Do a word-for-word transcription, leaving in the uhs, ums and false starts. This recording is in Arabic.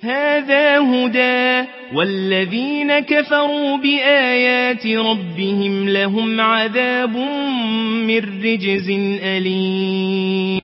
هذا هدى والذين كفروا بآيات ربهم لهم عذاب من رجز أليم